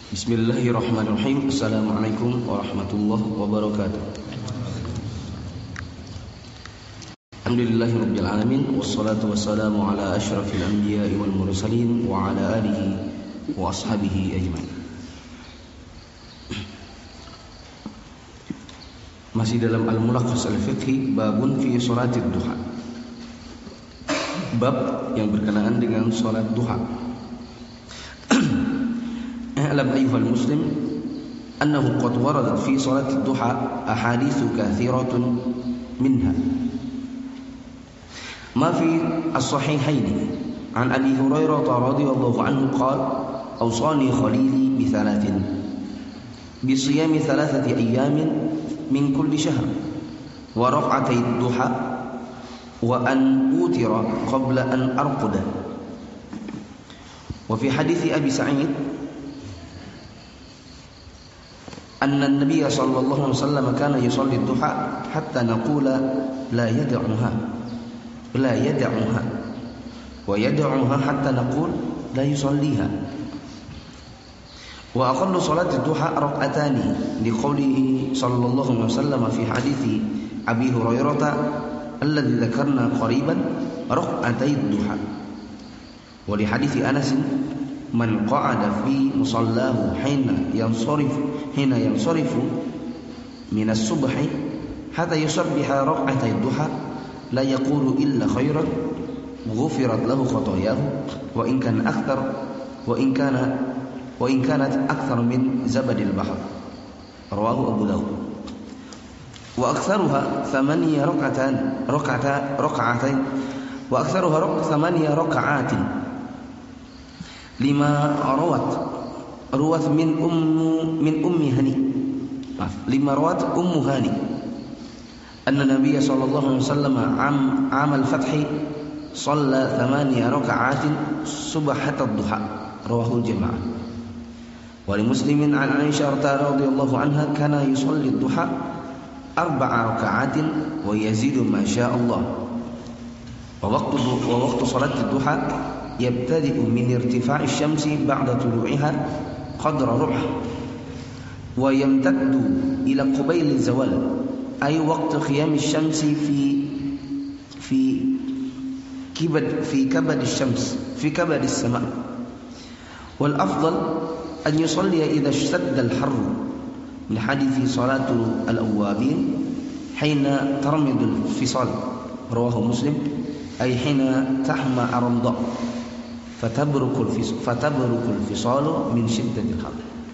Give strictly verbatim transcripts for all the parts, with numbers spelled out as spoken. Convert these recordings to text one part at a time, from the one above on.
Bismillahirrahmanirrahim. Assalamualaikum warahmatullahi wabarakatuh. Alhamdulillahirabbil alamin, wassalatu wassalamu ala asyrafil anbiya'i wal mursalin wa ala alihi wa ashabihi ajmain. Masih dalam Al-Mulakhas Al-Fiqhi, babun fi salatid duha. Bab yang berkenaan dengan salat duha. اعلم أيها المسلم أنه قد وردت في صلاة الضحى أحاديث كثيرة منها ما في الصحيحين عن أبي هريرة رضي الله عنه قال أوصاني خليلي بثلاث بصيام ثلاثة أيام من كل شهر ورفعتي الضحى وأن أوتر قبل أن أرقد. وفي حديث أبي سعيد أن النبي صلى الله عليه وسلم كان يصلي الضحى حتى نقول لا يدعها لا يدعها ويدعها حتى نقول لا يصليها. وأقل صلاة الضحى ركعتان لقوله صلى الله عليه وسلم في حديث أبي هريرة الذي ذكرنا قريبا ركعتي الضحى. ولحديث أنس من قعد في مصلاه حين ينصرف حين ينصرف من الصبح حتى يصبح ركعتي الضحى لا يقول إلا خيرا غفرت له خطاياه وإن كان أكثر وإن كان وإن كانت أكثر من زبد البحر. رواه أبو داود. وأكثرها ثمانية ركعتان ركعتا ركعتين وأكثرها ثمانية ركعات lima rawat rawat min ummu min ummi hani maaf lima rawat ummu hani anna nabiy sallallahu alaihi wasallam am amal fathi shalla thamaniya raka'atin subhat ad-duha. Rawahu al-jamaah. Wa li muslimin an Aisyah radhiyallahu anha kana yusalli ad-duha arba'a raka'atin wa yazidu ma syaa Allah. Wa waqtu wa waqtu salat ad-duha يبتدئ من ارتفاع الشمس بعد طلوعها قدر ربع ويمتد إلى قبيل الزوال أي وقت قيام الشمس في في كبد في كبد الشمس في كبد السماء. والأفضل أن يصلي إذا اشتد الحر من حديث صلاة الأوابين حين ترمض الفصال. رواه مسلم أي حين تحمى الرمضاء فتبرك فتبرك الفصال من شدة الحر.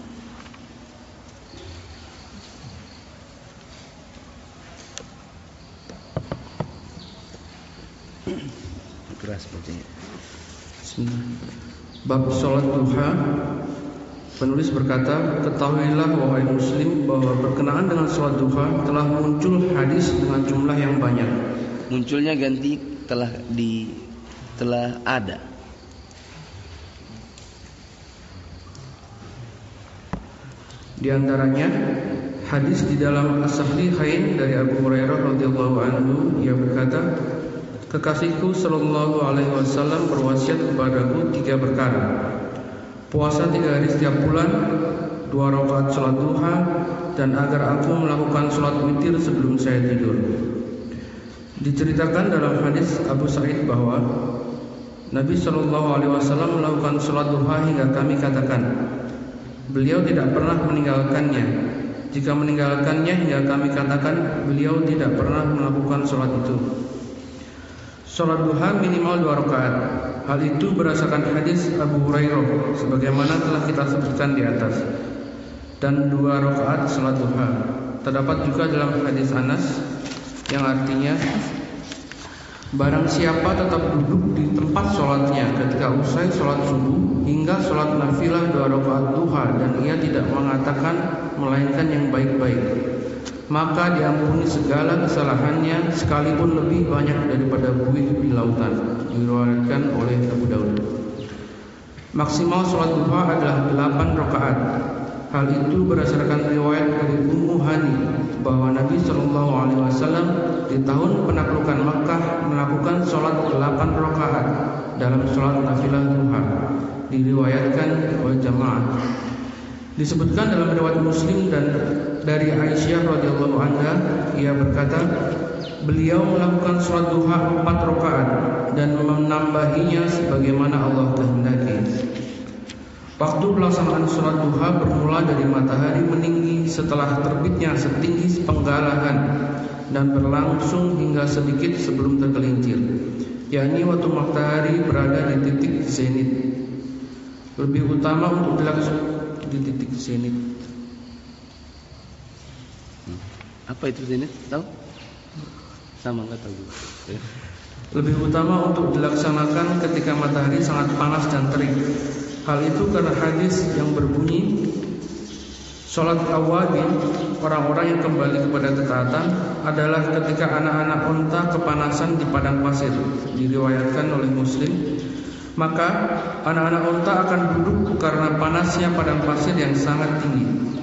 Keras sepertinya. Bismillah. Bab salat duha. Penulis berkata, ketahuilah wahai muslim bahwa berkenaan dengan salat duha telah muncul hadis dengan jumlah yang banyak. Munculnya ganti telah di telah ada. Di antaranya hadis di dalam As-Sahihain dari Abu Hurairah radhiyallahu anhu, ia berkata, kekasihku sallallahu alaihi wasallam berwasiat kepadaku tiga perkara: puasa tiga hari setiap bulan, dua rakaat salat duha, dan agar aku melakukan salat witir sebelum saya tidur. Diceritakan dalam hadis Abu Sa'id bahwa Nabi sallallahu alaihi wasallam melakukan salat duha hingga kami katakan, beliau tidak pernah meninggalkannya. Jika meninggalkannya hingga kami katakan, beliau tidak pernah melakukan sholat itu. Sholat duha minimal dua rakaat. Hal itu berdasarkan hadis Abu Hurairah sebagaimana telah kita sebutkan di atas. Dan dua rakaat sholat duha. Terdapat juga dalam hadis Anas yang artinya, barang siapa tetap duduk di tempat sholatnya ketika usai sholat subuh hingga sholat nafilah dua rakaat duha dan ia tidak mengatakan melainkan yang baik-baik, maka diampuni segala kesalahannya sekalipun lebih banyak daripada buih di lautan. Diriwayatkan oleh Abu Daud. Maksimal sholat duha adalah delapan rakaat. Hal itu berdasarkan riwayat dari Ummu Hani bahwa Nabi Shallallahu Alaihi Wasallam di tahun penaklukan Makkah melakukan sholat delapan rakaat dalam sholat nafilah duha. Diriwayatkan oleh jamaah. Disebutkan dalam riwayat Muslim dan dari Aisyah radhiyallahu anha, ia berkata, beliau melakukan sholat duha empat rakaat dan menambahinya sebagaimana Allah kehendaki. Waktu pelaksanaan sholat duha bermula dari matahari meninggi setelah terbitnya setinggi sepenggalan dan berlangsung hingga sedikit sebelum tergelincir, yakni waktu matahari berada di titik zenit. Lebih utama untuk dilaksanakan di titik zenit. Apa itu zenit? Tahu? Sama nggak tahu. Lebih utama untuk dilaksanakan ketika matahari sangat panas dan terik. Hal itu karena hadis yang berbunyi, sholat awabin, orang-orang yang kembali kepada ketaatan, adalah ketika anak-anak unta kepanasan di padang pasir. Diriwayatkan oleh Muslim. Maka anak-anak unta akan duduk karena panasnya padang pasir yang sangat tinggi.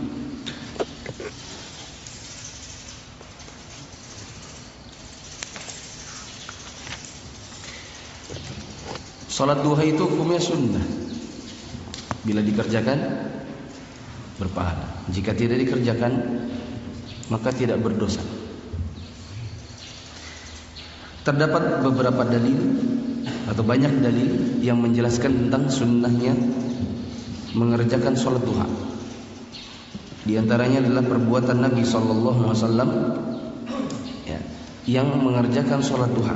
Salat duha itu hukumnya sunnah. Bila dikerjakan berpahala. Jika tidak dikerjakan maka tidak berdosa. Terdapat beberapa dalil atau banyak dalil yang menjelaskan tentang sunnahnya mengerjakan sholat duha. Di antaranya adalah perbuatan Nabi Sallallahu Alaihi Wasallam ya, yang mengerjakan sholat duha.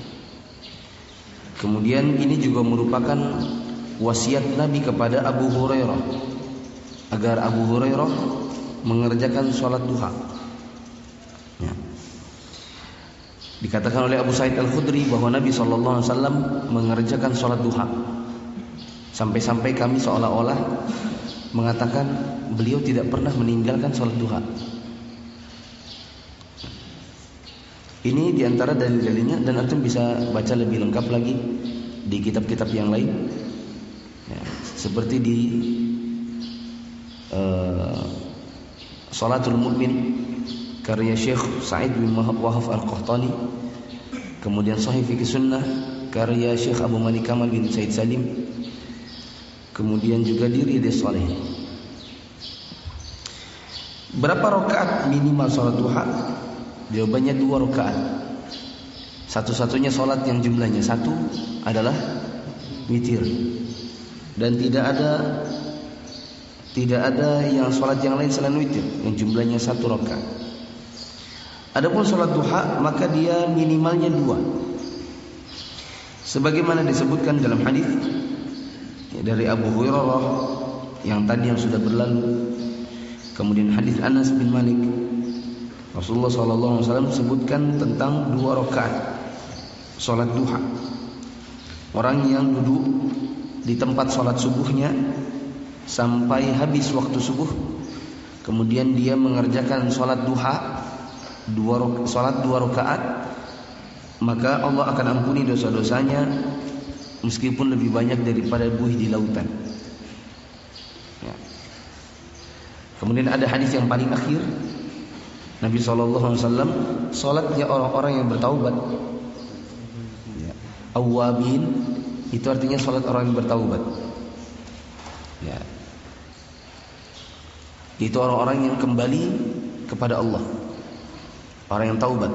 Kemudian ini juga merupakan wasiat Nabi kepada Abu Hurairah agar Abu Hurairah mengerjakan sholat duha. Ya. Dikatakan oleh Abu Sa'id Al-Khudri bahwa Nabi Sallallahu Alaihi Wasallam mengerjakan sholat duha, sampai-sampai kami seolah-olah mengatakan beliau tidak pernah meninggalkan sholat duha. Ini diantara dalil-dalilnya, dan antum bisa baca lebih lengkap lagi di kitab-kitab yang lain ya, seperti di uh, Sholatul Mu'min karya Syekh Sa'id bin Wahab Al-Qahtani, kemudian Sahih Fiqh Sunnah karya Syekh Abu Malik Kamal bin Said Salim, kemudian juga di Riyadhus Shalihin. Berapa rakaat minimal sholat duha? Jawabannya dua rakaat. Satu-satunya sholat yang jumlahnya satu adalah witir, dan tidak ada tidak ada yang sholat yang lain selain witir yang jumlahnya satu rakaat. Adapun sholat duha maka dia minimalnya dua, sebagaimana disebutkan dalam hadis ya, dari Abu Hurairah yang tadi yang sudah berlalu. Kemudian hadis Anas bin Malik, Rasulullah Sallallahu Alaihi Wasallam sebutkan tentang dua rakaat sholat duha. Orang yang duduk di tempat sholat subuhnya sampai habis waktu subuh, kemudian dia mengerjakan sholat duha dua sholat dua rakaat, maka Allah akan ampuni dosa-dosanya meskipun lebih banyak daripada buih di lautan. Ya. Kemudian ada hadis yang paling akhir, Nabi Sallallahu Alaihi Wasallam, sholatnya orang-orang yang bertaubat. Ya. Awwabin itu artinya sholat orang yang bertaubat. Ya. Itu orang-orang yang kembali kepada Allah, orang yang taubat.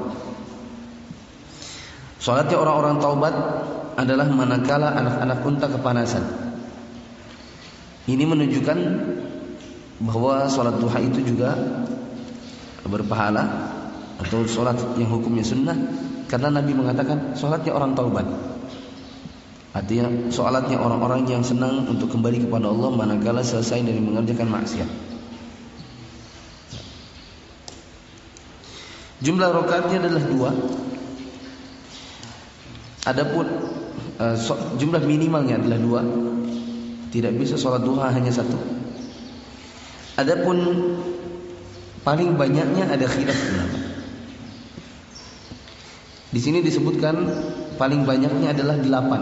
Sholatnya orang-orang taubat adalah manakala anak-anak unta kepanasan. Ini menunjukkan bahwa sholat duha itu juga berpahala atau sholat yang hukumnya sunnah, karena Nabi mengatakan sholatnya orang taubat. Artinya sholatnya orang-orang yang senang untuk kembali kepada Allah manakala selesai dari mengerjakan maksiat. Jumlah rakaatnya adalah dua. Adapun uh, so, jumlah minimalnya adalah dua. Tidak bisa sholat duha hanya satu. Adapun paling banyaknya ada khilaf ulama. Di sini disebutkan paling banyaknya adalah delapan.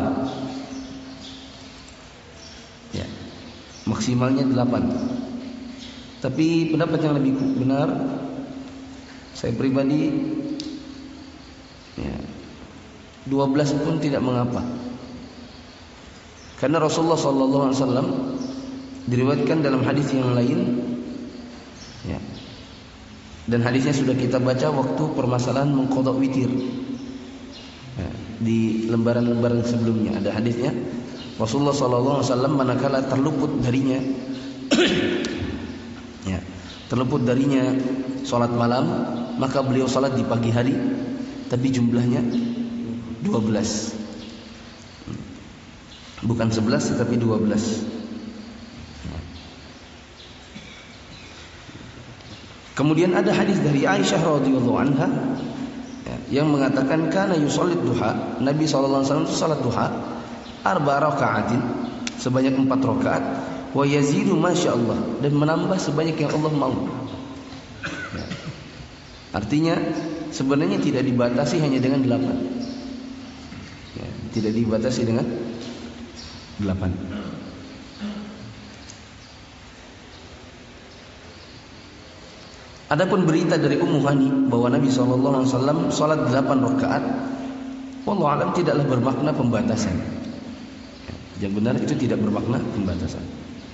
Ya, maksimalnya delapan. Tapi pendapat yang lebih benar, saya pribadi, ya, dua belas pun tidak mengapa. Karena Rasulullah Sallallahu Alaihi Wasallam diriwayatkan dalam hadis yang lain, ya, dan hadisnya sudah kita baca waktu permasalahan mengqadha witir, ya, di lembaran-lembaran sebelumnya ada hadisnya. Rasulullah sallallahu alaihi wasallam manakala terluput darinya ya, terluput darinya salat malam, maka beliau salat di pagi hari, tapi jumlahnya dua belas. Bukan sebelas tetapi dua belas. Kemudian ada hadis dari Aisyah radhiyallahu anha, ya, yang mengatakan kana yusalli duha, Nabi sallallahu alaihi wasallam salat duha arba raka'atin, sebanyak empat rakaat, wa yazidu masyaallah, dan menambah sebanyak yang Allah mau. Ya. Artinya sebenarnya tidak dibatasi hanya dengan delapan. Ya, tidak dibatasi dengan delapan. Adapun berita dari Ummu Hani bahwa Nabi sallallahu alaihi wasallam salat delapan rakaat, wallahu alam tidaklah bermakna pembatasan. Yang benar itu tidak bermakna pembatasan.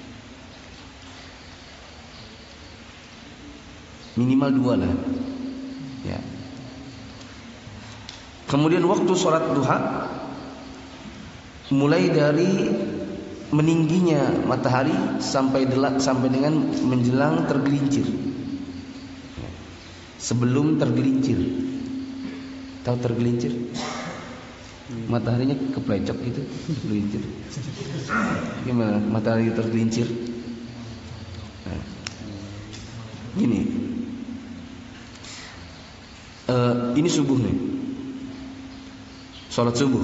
Minimal dua lah. Ya. Kemudian waktu sholat duha mulai dari meningginya matahari sampai delak, sampai dengan menjelang tergelincir. Sebelum tergelincir, tahu tergelincir? Mataharinya keplecok gitu, tergelincir. Gimana matahari tergelincir? Nah, gini, uh, ini subuh nih, sholat subuh,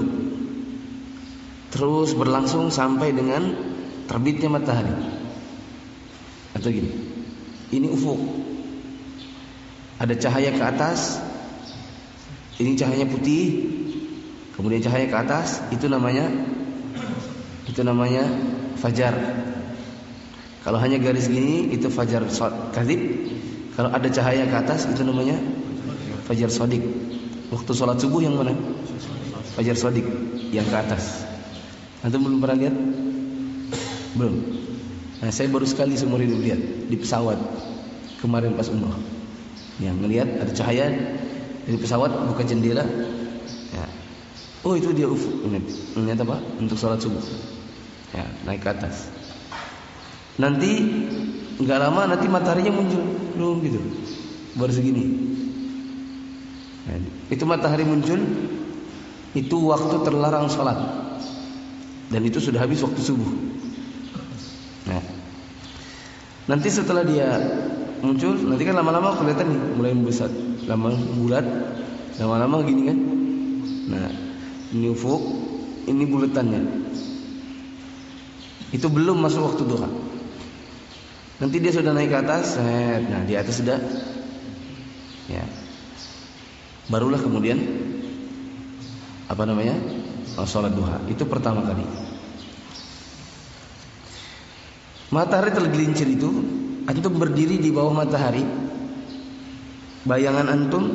terus berlangsung sampai dengan terbitnya matahari. Atau gini, ini ufuk, ada cahaya ke atas, ini cahayanya putih, kemudian cahaya ke atas, itu namanya itu namanya fajar. Kalau hanya garis gini itu fajar kadhib. Kalau ada cahaya ke atas itu namanya fajar shadiq. Waktu sholat subuh yang mana? Fajar shadiq yang ke atas. Antum belum pernah lihat? Belum. Nah, saya baru sekali seumur hidup lihat di pesawat kemarin pas umrah. Yang ngelihat ada cahaya dari pesawat, buka jendela. Ya. Oh, itu dia ufuk. Melihat apa? Untuk sholat subuh. Ya, naik ke atas. Nanti nggak lama nanti mataharinya muncul, belum gitu, baru segini. Nah, itu matahari muncul, itu waktu terlarang sholat, dan itu sudah habis waktu subuh. Nah, nanti setelah dia muncul, nanti kan lama-lama kelihatan nih, mulai membesar, lama bulat, lama-lama gini kan. Nah, ini ufuk, ini bulatannya. Itu belum masuk waktu duha. Nanti dia sudah naik ke atas, nah di atas sudah, ya, barulah kemudian apa namanya, oh, sholat duha. Itu pertama kali. Matahari tergelincir itu, antum berdiri di bawah matahari, bayangan antum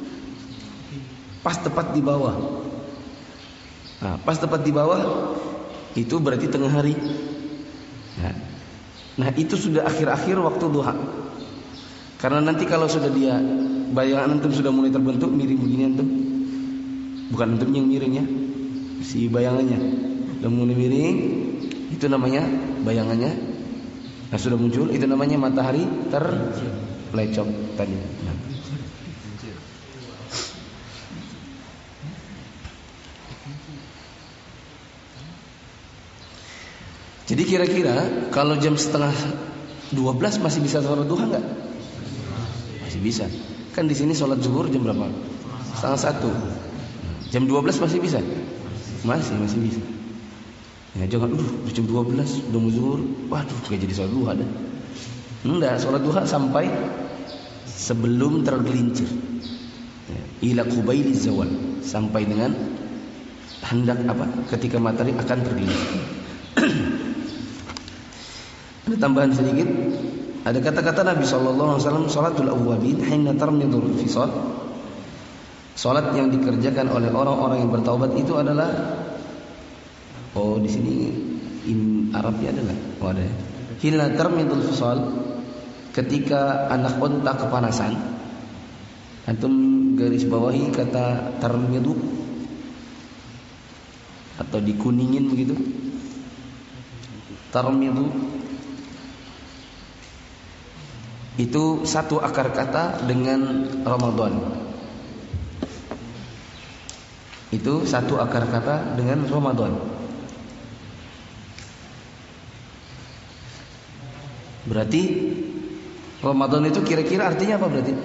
pas tepat di bawah. Nah, pas tepat di bawah itu berarti tengah hari. Nah, nah itu sudah akhir-akhir waktu duha. Karena nanti kalau sudah dia bayangan antum sudah mulai terbentuk miring begini antum, bukan antum yang miring ya, si bayangannya sudah mulai miring, itu namanya bayangannya. Nah, sudah muncul, itu namanya matahari terpelecok tadi. Nah. Jadi kira-kira kalau jam setengah dua belas masih bisa sholat duha nggak? Masih bisa. Kan di sini sholat zuhur jam berapa? Setengah satu. Jam dua belas masih bisa? Masih, masih bisa. Ya, jangan, uh, jam dua belas udah mau zuhur, waduh, kayak jadi sholat duha dah. Enggak, sholat duha sampai sebelum tergelincir. Ya, ila qubaili zawal, sampai dengan hendak apa? Ketika matahari akan tergelincir. Ada tambahan sedikit. Ada kata-kata Nabi sallallahu alaihi wasallam, salatul awwabin hina tarmidul fisal. Salat yang dikerjakan oleh orang-orang yang bertaubat itu adalah, oh di sini in Arabnya ada nggak? Oh ada. Ya. Hina tarmidul fisal, ketika anak unta kepanasan. Antum garis bawahi kata tarmidu atau dikuningin begitu. Tarmidu itu satu akar kata dengan Ramadan. Itu satu akar kata dengan Ramadan. Berarti Ramadan itu kira-kira artinya apa berarti?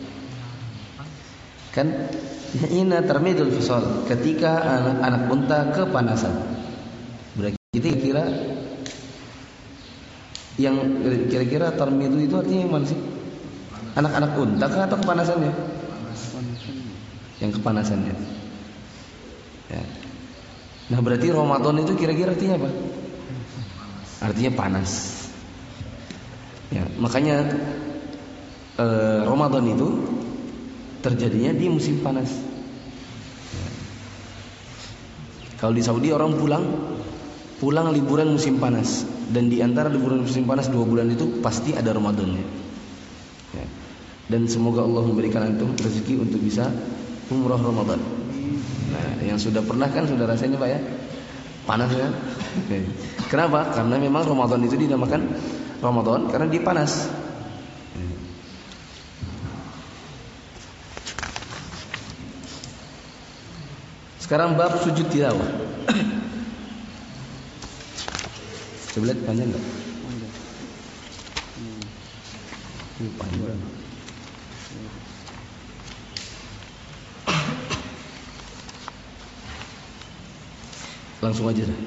Kan ina tarmidul fisal, ketika anak-anak unta kepanasan. Berarti kira-kira yang kira-kira tarmidu itu artinya yang mana sih? Anak-anak unta kah atau kepanasannya? Yang kepanasannya. Ya. Nah berarti Ramadan itu kira-kira artinya apa? Artinya panas. Ya, makanya eh, Ramadan itu terjadinya di musim panas. Ya. Kalau di Saudi orang pulang pulang liburan musim panas, dan di antara liburan musim panas dua bulan itu pasti ada Ramadannya. Ya. Dan semoga Allah memberikan antum rezeki untuk bisa umrah Ramadan. Nah, yang sudah pernah kan sudah rasanya Pak ya? Panas ya? Okay. Kenapa? Karena memang Ramadan itu dinamakan Ramadan karena dia panas. Sekarang bab sujud tilawah. Coba lihat panjang enggak? Panjang. Hmm. Panjang. Langsung aja dah.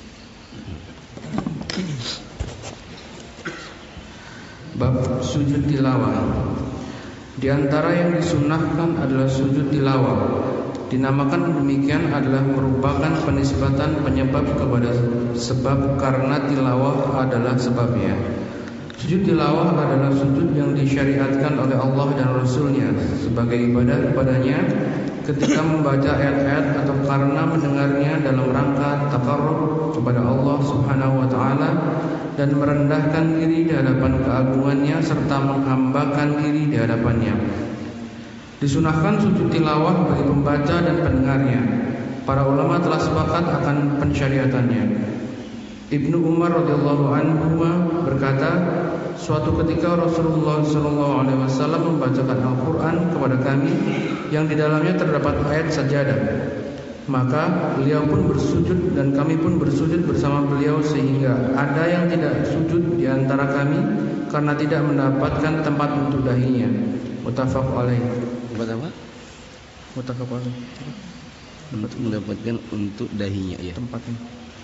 Bab sujud tilawah. Di antara yang disunahkan adalah sujud tilawah. Dinamakan demikian adalah merupakan penisbatan penyebab kepada sebab karena tilawah adalah sebabnya. Sujud tilawah adalah sujud yang disyariatkan oleh Allah dan Rasulnya sebagai ibadah kepadanya ketika membaca ayat-ayat atau karena mendengarnya dalam rangka taqarrub kepada Allah Subhanahu wa taala dan merendahkan diri di hadapan keagungannya serta menghambakan diri di hadapannya. Disunahkan sujud tilawah bagi pembaca dan pendengarnya. Para ulama telah sepakat akan pensyariatannya. Ibnu Umar radhiyallahu anhu berkata, suatu ketika Rasulullah shallallahu alaihi wasallam membacakan Al-Quran kepada kami yang di dalamnya terdapat ayat sajadah. Maka beliau pun bersujud dan kami pun bersujud bersama beliau sehingga ada yang tidak sujud di antara kami karena tidak mendapatkan tempat untuk dahinya. Muttafaq alaih. Tempat apa? Muttafaq alaih. Untuk mendapatkan untuk dahinya ya. Tempatnya.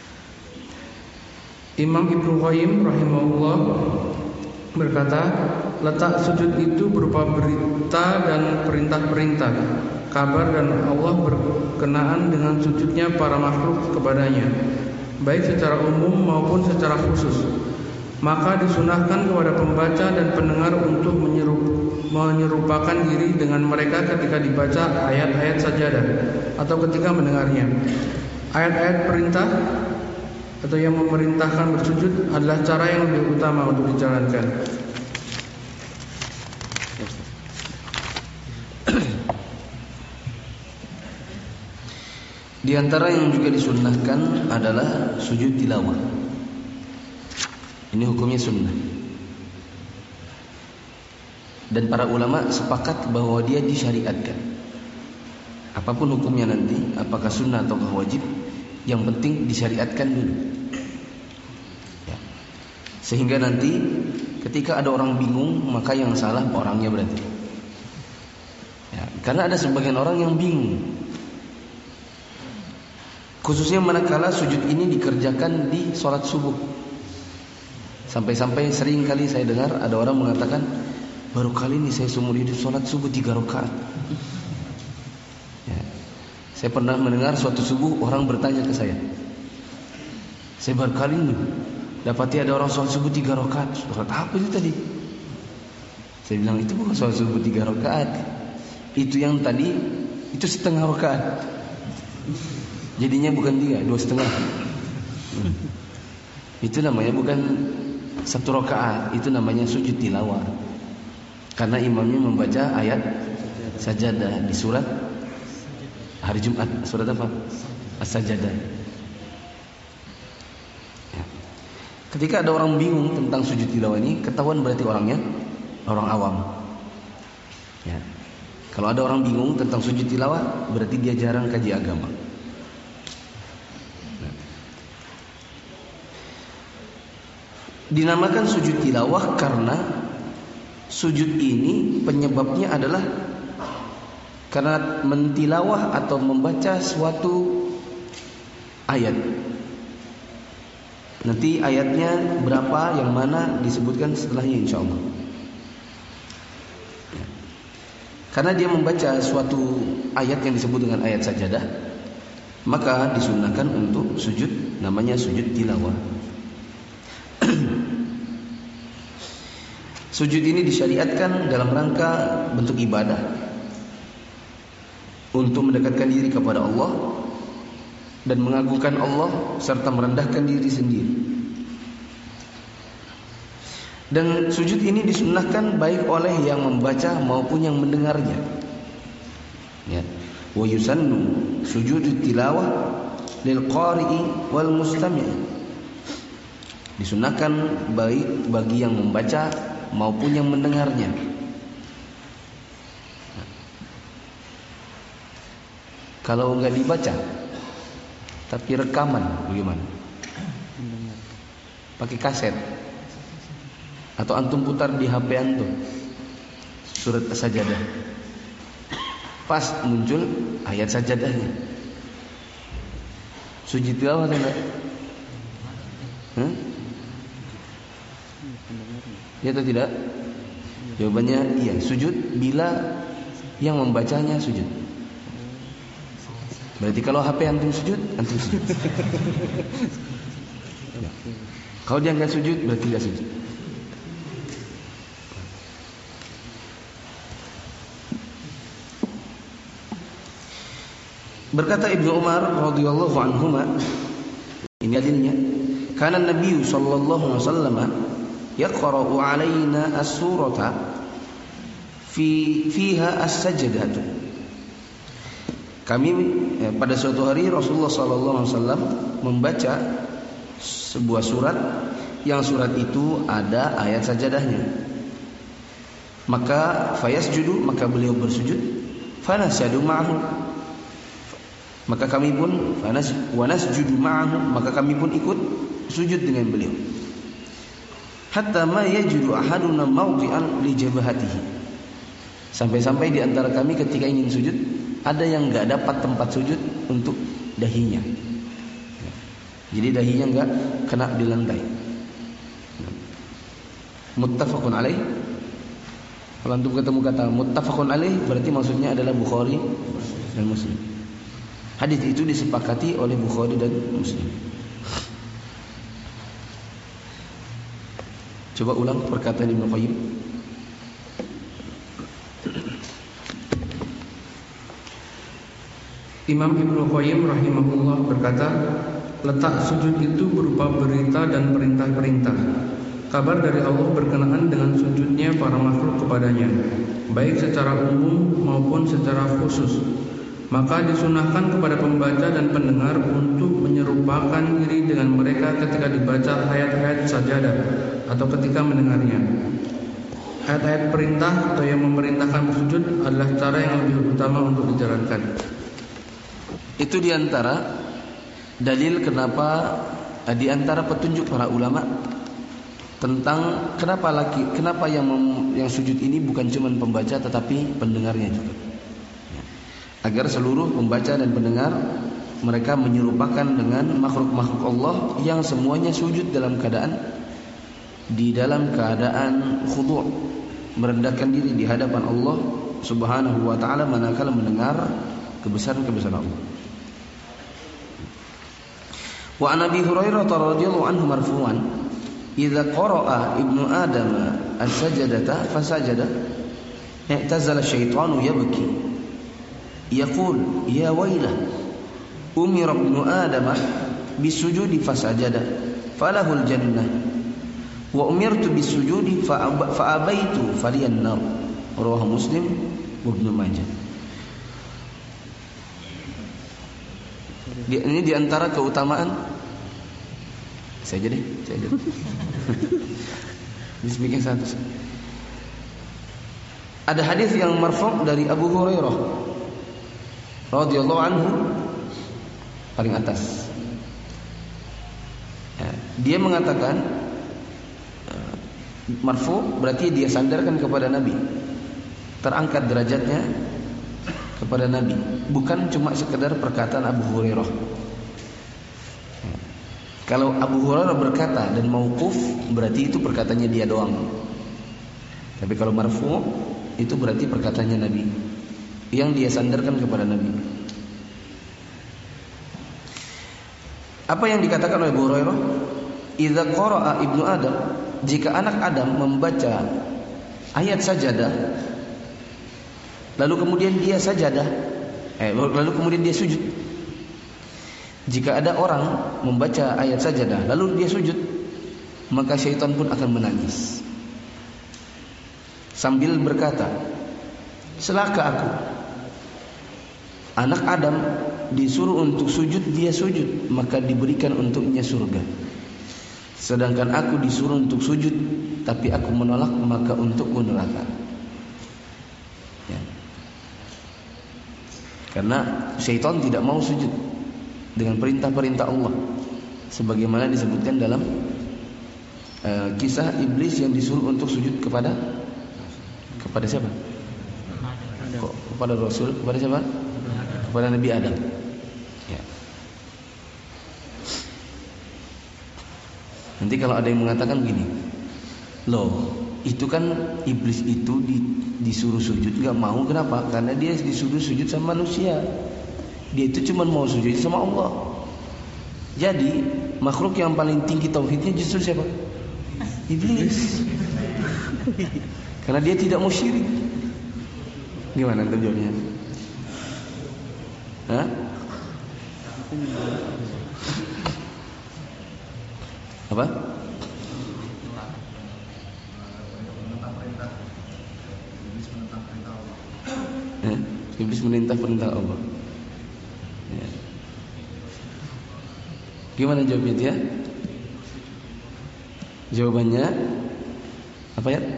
Imam Ibnu Qayyim rahimahullah berkata, letak sujud itu berupa berita dan perintah-perintah, kabar dan Allah berkenaan dengan sujudnya para makhluk kepadanya, baik secara umum maupun secara khusus. Maka disunahkan kepada pembaca dan pendengar untuk menyerup, menyerupakan diri dengan mereka ketika dibaca ayat-ayat sajadah atau ketika mendengarnya. Ayat-ayat perintah atau yang memerintahkan bersujud adalah cara yang lebih utama untuk dijalankan. Di antara yang juga disunnahkan adalah sujud tilawah. Ini hukumnya sunnah. Dan para ulama sepakat bahwa dia disyariatkan. Apapun hukumnya nanti, apakah sunnah atau wajib, yang penting disyariatkan dulu. Ya. Sehingga nanti ketika ada orang bingung, maka yang salah orangnya berarti. Ya. Karena ada sebagian orang yang bingung. Khususnya manakala sujud ini dikerjakan di sholat subuh. Sampai-sampai sering kali saya dengar ada orang mengatakan, baru kali ini saya seumur hidup sholat subuh tiga rakaat. Ya. Saya pernah mendengar suatu subuh orang bertanya ke saya, saya baru kali ini dapati ada orang sholat subuh tiga rakaat. Sholat apa itu tadi? Saya bilang itu bukan sholat subuh tiga rakaat. Itu yang tadi itu setengah rakaat. Jadinya bukan tiga, dua setengah. Hmm. Itu namanya bukan satu rakaat itu namanya sujud tilawah. Karena imamnya membaca ayat sajadah di surat hari Jumat. Surat apa? As-Sajadah. Ya. Ketika ada orang bingung tentang sujud tilawah ini, ketahuan berarti orangnya orang awam. Ya. Kalau ada orang bingung tentang sujud tilawah, berarti dia jarang kaji agama. Dinamakan sujud tilawah karena sujud ini penyebabnya adalah karena mentilawah atau membaca suatu ayat. Nanti ayatnya berapa, yang mana disebutkan setelahnya insyaallah. Ya. Karena dia membaca suatu ayat yang disebut dengan ayat sajadah, maka disunahkan untuk sujud, namanya sujud tilawah. Sujud ini disyariatkan dalam rangka bentuk ibadah untuk mendekatkan diri kepada Allah dan mengagungkan Allah serta merendahkan diri sendiri. Dan sujud ini disunnahkan baik oleh yang membaca maupun yang mendengarnya. Ya. Wa yusannu sujud tilawah lil qari'i wal mustami'. Disunnahkan baik bagi yang membaca maupun yang mendengarnya. Kalau enggak dibaca tapi rekaman bagaimana? Pakai kaset atau antum putar di H P antum surat As-Sajadah, pas muncul ayat sajadahnya, sujud tilawah atau enggak? Hah? Ya atau tidak? Jawabannya iya, sujud bila yang membacanya sujud. Berarti kalau H P antum sujud, antum sujud. Ya. Kalau dia enggak sujud, berarti tidak sujud. Berkata Ibnu Umar radhiyallahu anhuma, ini hadisnya, kana Nabi sallallahu alaihi wasallam yaqra'u 'alaina as-surata fi fiha as-sajdah. Kami eh, pada suatu hari Rasulullah sallallahu alaihi wasallam membaca sebuah surat yang surat itu ada ayat sajadahnya. Maka fayasjudu, maka beliau bersujud, fanasjadu ma'ahu, maka kami pun fanas wa nasjudu ma'ahu, maka kami pun ikut sujud dengan beliau. Hatta ma yajidu ahaduna mawdi'an li jabhatihi. Sampai-sampai di antara kami ketika ingin sujud, ada yang enggak dapat tempat sujud untuk dahinya. Jadi dahinya enggak kena di lantai. Muttafaqun alaih. Kalau antum ketemu kata muttafaqun alaih, berarti maksudnya adalah Bukhari dan Muslim. Hadis itu disepakati oleh Bukhari dan Muslim. Coba ulang perkataan Ibnu Qayyim. Imam Ibnu Qayyim rahimahullah berkata, letak sujud itu berupa berita dan perintah-perintah, kabar dari Allah berkenaan dengan sujudnya para makhluk kepadanya, baik secara umum maupun secara khusus. Maka disunahkan kepada pembaca dan pendengar untuk menyerupakan diri dengan mereka ketika dibaca ayat-ayat sajadah atau ketika mendengarnya. Ayat-ayat perintah atau yang memerintahkan bersujud adalah cara yang lebih utama untuk dijalankan. Itu diantara dalil kenapa, diantara petunjuk para ulama tentang kenapa laki, kenapa yang mem, yang sujud ini bukan cuma pembaca tetapi pendengarnya juga. Agar seluruh pembaca dan pendengar mereka menyerupakan dengan makhluk-makhluk Allah yang semuanya sujud dalam keadaan di dalam keadaan khudu', merendahkan diri di hadapan Allah Subhanahu wa taala manakala mendengar kebesaran-kebesaran Allah. Wa an Abi Hurairah radhiyallahu anhu marfu'an, idza qara'a ibnu Adam as-sajdata fasajada i'tazala asy-syaitanu yabki yaqul ya wailah umira ibnu Adam bisujudi fasajada falahul jannah Wa umirtu bisujudi fa abaitu faliyan nar. Rawahu Muslim wa Ibnu Majah. Ini di antara keutamaan. Saya aja deh, saya aja. Bismillah satu. Ada hadis yang marfu' dari Abu Hurairah radhiyallahu anhu paling atas. Ya, dia mengatakan uh, marfu' berarti dia sandarkan kepada Nabi. Terangkat derajatnya kepada Nabi, bukan cuma sekedar perkataan Abu Hurairah. Ya. Kalau Abu Hurairah berkata dan mauquf berarti itu perkataannya dia doang. Tapi kalau marfu' itu berarti perkataannya Nabi yang dia sandarkan kepada Nabi. Apa yang dikatakan oleh Abu Hurairah? Idza qara'a ibnu Adam, jika anak Adam membaca ayat sajadah, lalu kemudian dia sajadah, eh, lalu kemudian dia sujud. Jika ada orang membaca ayat sajadah lalu dia sujud, maka syaitan pun akan menangis sambil berkata, celaka aku. Anak Adam disuruh untuk sujud, dia sujud, maka diberikan untuknya surga. Sedangkan aku disuruh untuk sujud, tapi aku menolak, maka untukku neraka. Ya. Karena syaitan tidak mau sujud dengan perintah-perintah Allah, sebagaimana disebutkan dalam uh, kisah iblis yang disuruh untuk sujud kepada kepada siapa? Kok kepada Rasul? Kepada siapa? Kepada Nabi Adam. Ya. Nanti kalau ada yang mengatakan gini, loh, itu kan iblis itu di, disuruh sujud nggak mau, kenapa? Karena dia disuruh sujud sama manusia. Dia itu cuma mau sujud sama Allah. Jadi makhluk yang paling tinggi tauhidnya justru siapa? Iblis. Karena dia tidak mau syirik. Gimana terjawabnya? Hah? Apa? Eh, iblis menentang perintah Allah. Ya. Gimana jawabnya dia? Jawabannya apa ya?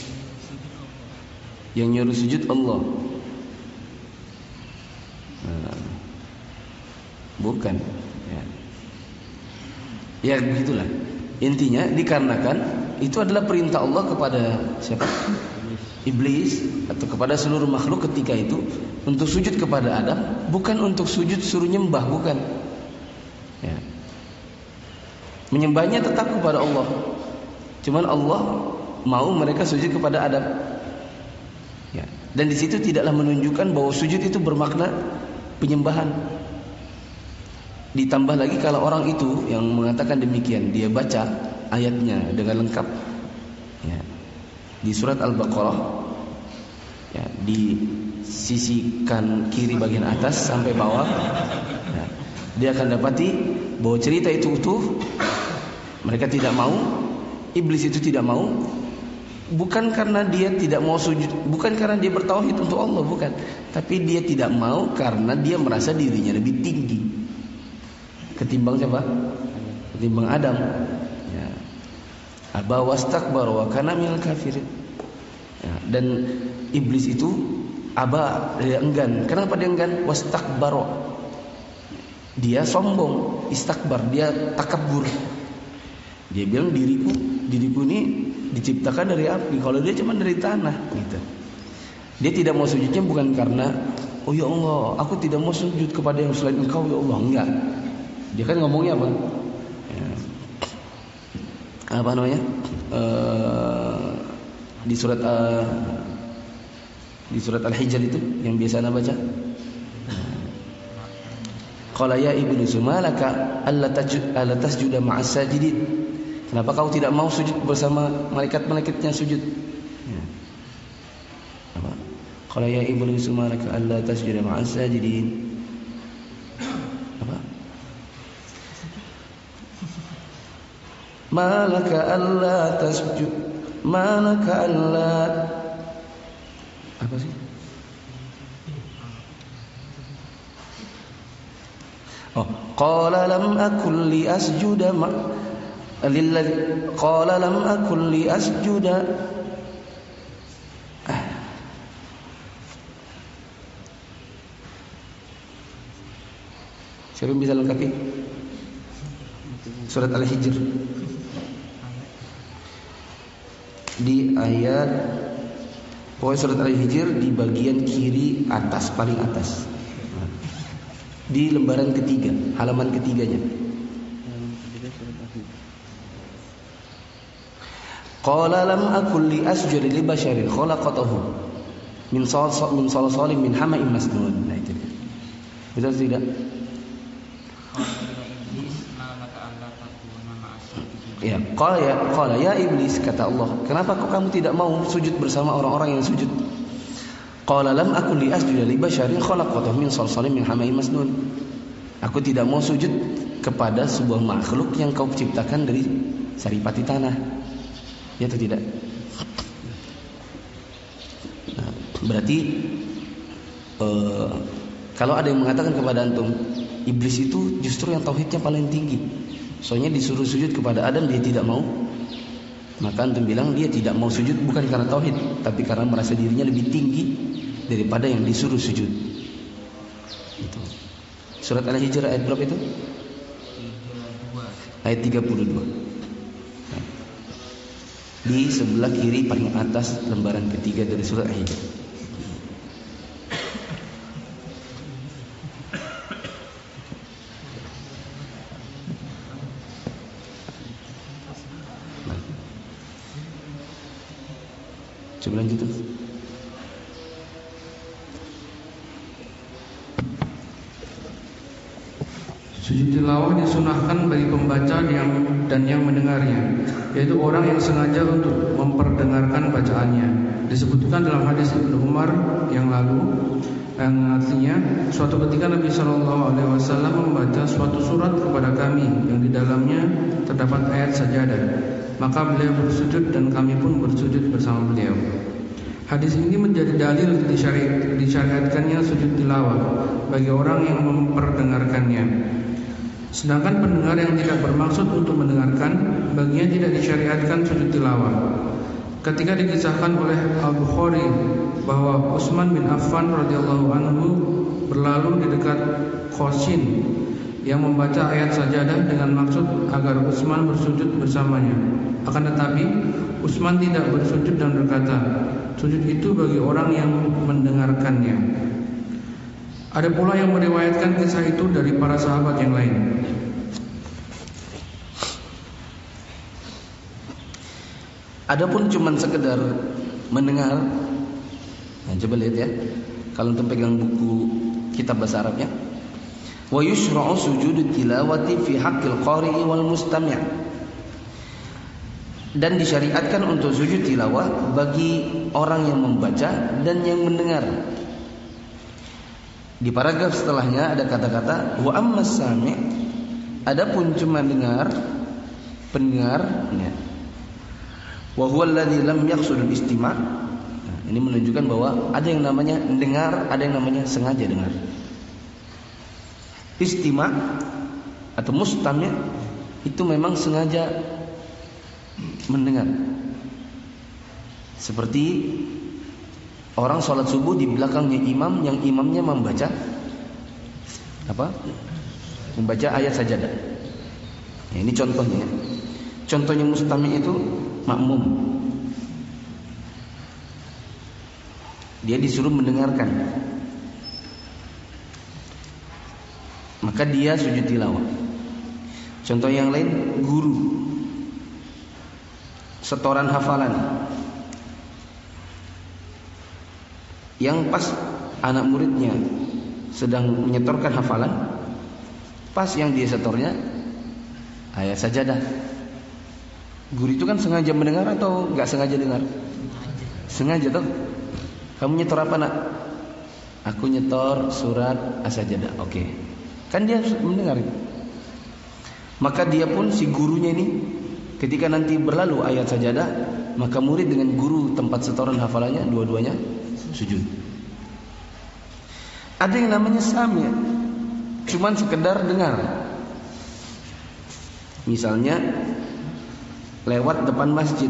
Yang nyuruh sujud Allah. Nah, bukan. Ya. Ya begitulah. Intinya dikarenakan itu adalah perintah Allah kepada siapa? Iblis atau kepada seluruh makhluk ketika itu untuk sujud kepada Adam, bukan untuk sujud suruh nyembah, bukan. Ya. Menyembahnya tetap kepada Allah. Cuman Allah mau mereka sujud kepada Adam. Ya. Dan di situ tidaklah menunjukkan bahwa sujud itu bermakna penyembahan. Ditambah lagi kalau orang itu yang mengatakan demikian, dia baca ayatnya dengan lengkap. Ya. Di surat Al-Baqarah, ya, di sisi kan kiri bagian atas sampai bawah, ya, dia akan dapati bahwa cerita itu utuh. Mereka tidak mau, iblis itu tidak mau, bukan karena dia tidak mau sujud, bukan karena dia bertauhid untuk Allah, bukan, tapi dia tidak mau karena dia merasa dirinya lebih tinggi ketimbang siapa? Ketimbang Adam. Ya. Aba wastakbar wa kana minal kafirin. Ya. Dan iblis itu aba, dia enggan. Kenapa dia enggan? Wastakbar. Dia sombong, istakbar, dia takabur. Dia bilang diriku, diriku ini diciptakan dari api, kalau dia cuma dari tanah, gitu. Dia tidak mau sujudnya bukan karena, oh ya Allah, aku tidak mau sujud kepada yang selain Engkau ya Allah, enggak. Dia kan ngomongnya apa? Ya. Apa namanya? Uh, di surat uh, di surat Al-Hijr itu yang biasa Anda baca. Qala ya ibnu sumalaka alla tasjuda ma'as sajidin. Kenapa kau tidak mau sujud bersama malaikat-malaikatnya sujud? Ya. Apa? Qala ya ibnu sumalaka alla tasjuda ma'as sajidin. malaka alla tasjud, malaka alla, apa sih? Oh, qala lam akul li asjuda ma lilladzi qala lam akul li asjuda. Siapa yang bisa lengkapi? Surat Al-Hijr di ayat, pokoknya surat Al-Hijr di bagian kiri atas, paling atas, di lembaran ketiga, halaman ketiganya. Qala lam akul li asjuda li basharin khalaqatahu min salsal min salsalin min hama'in masnun. Nah itu. Betul tidak? Ya, qala ya, qala ya iblis, kata Allah, kenapa kok kamu tidak mau sujud bersama orang-orang yang sujud? Qala lam akul li asjuda li basharin khalaqatahu min salsalin min hama'in masnun. Aku tidak mau sujud kepada sebuah makhluk yang kau ciptakan dari saripati tanah. Ya atau tidak? Nah, berarti uh, kalau ada yang mengatakan kepada antum, iblis itu justru yang tauhidnya paling tinggi, soalnya disuruh sujud kepada Adam dia tidak mau, maka antum bilang dia tidak mau sujud bukan karena tauhid, tapi karena merasa dirinya lebih tinggi daripada yang disuruh sujud. Itu. Surat Al-Hijr ayat berapa itu? Ayat tiga puluh dua. Di sebelah kiri paling atas lembaran ketiga dari surat Al-Hijr. Coba lanjut. Sujud tilawah disunahkan bagi pembaca yang dan yang mendengarnya, yaitu orang yang sengaja untuk memperdengarkan bacaannya. Disebutkan dalam hadis Ibnu Umar yang lalu, yang artinya suatu ketika Nabi Shallallahu Alaihi Wasallam membaca suatu surat kepada kami yang di dalamnya terdapat ayat sajadah, maka beliau bersujud dan kami pun bersujud bersama beliau. Hadis ini menjadi dalil disyari- disyariatkannya sujud tilawah bagi orang yang memperdengarkannya. Sedangkan pendengar yang tidak bermaksud untuk mendengarkan, baginya tidak disyariatkan sujud tilawah. Ketika dikisahkan oleh Al-Bukhari bahwa Utsman bin Affan radhiyallahu anhu berlalu di dekat Khosin yang membaca ayat sajadah dengan maksud agar Utsman bersujud bersamanya. Akan tetapi Utsman tidak bersujud dan berkata, sujud itu bagi orang yang mendengarkannya. Ada pula yang meriwayatkan kisah itu dari para sahabat yang lain. Adapun cuman sekedar mendengar, nah, coba lihat ya, kalau untuk pegang buku kitab bahasa Arabnya, wa yushra'u sujudu tilawati fi haqqil qari'i wal mustami', dan disyariatkan untuk sujud tilawah bagi orang yang membaca dan yang mendengar. Di paragraf setelahnya ada kata-kata wa ammas sami', adapun cuma dengar, pendengar ya. Wa huwa alladhi lam yaqsud al-istima'. Nah, ini menunjukkan bahwa ada yang namanya dengar, ada yang namanya sengaja dengar. Istima' atau mustami' itu memang sengaja mendengar. Seperti orang sholat subuh di belakangnya imam, yang imamnya membaca apa? Membaca ayat sajadah. Nah, ini contohnya. Contohnya mustami' itu makmum. Dia disuruh mendengarkan, maka dia sujud tilawah. Contoh yang lain, guru setoran hafalan yang pas anak muridnya sedang menyetorkan hafalan, pas yang dia setornya ayat sajadah. Guru itu kan sengaja mendengar atau nggak sengaja dengar? Sengaja tuh. Kamu nyetor apa nak? Aku nyetor surat As-Sajdah. Oke, okay. Kan dia mendengar. Maka dia pun si gurunya ini ketika nanti berlalu ayat sajadah, maka murid dengan guru tempat setoran hafalannya dua-duanya sujud. Ada yang namanya sami', cuman sekedar dengar. Misalnya lewat depan masjid,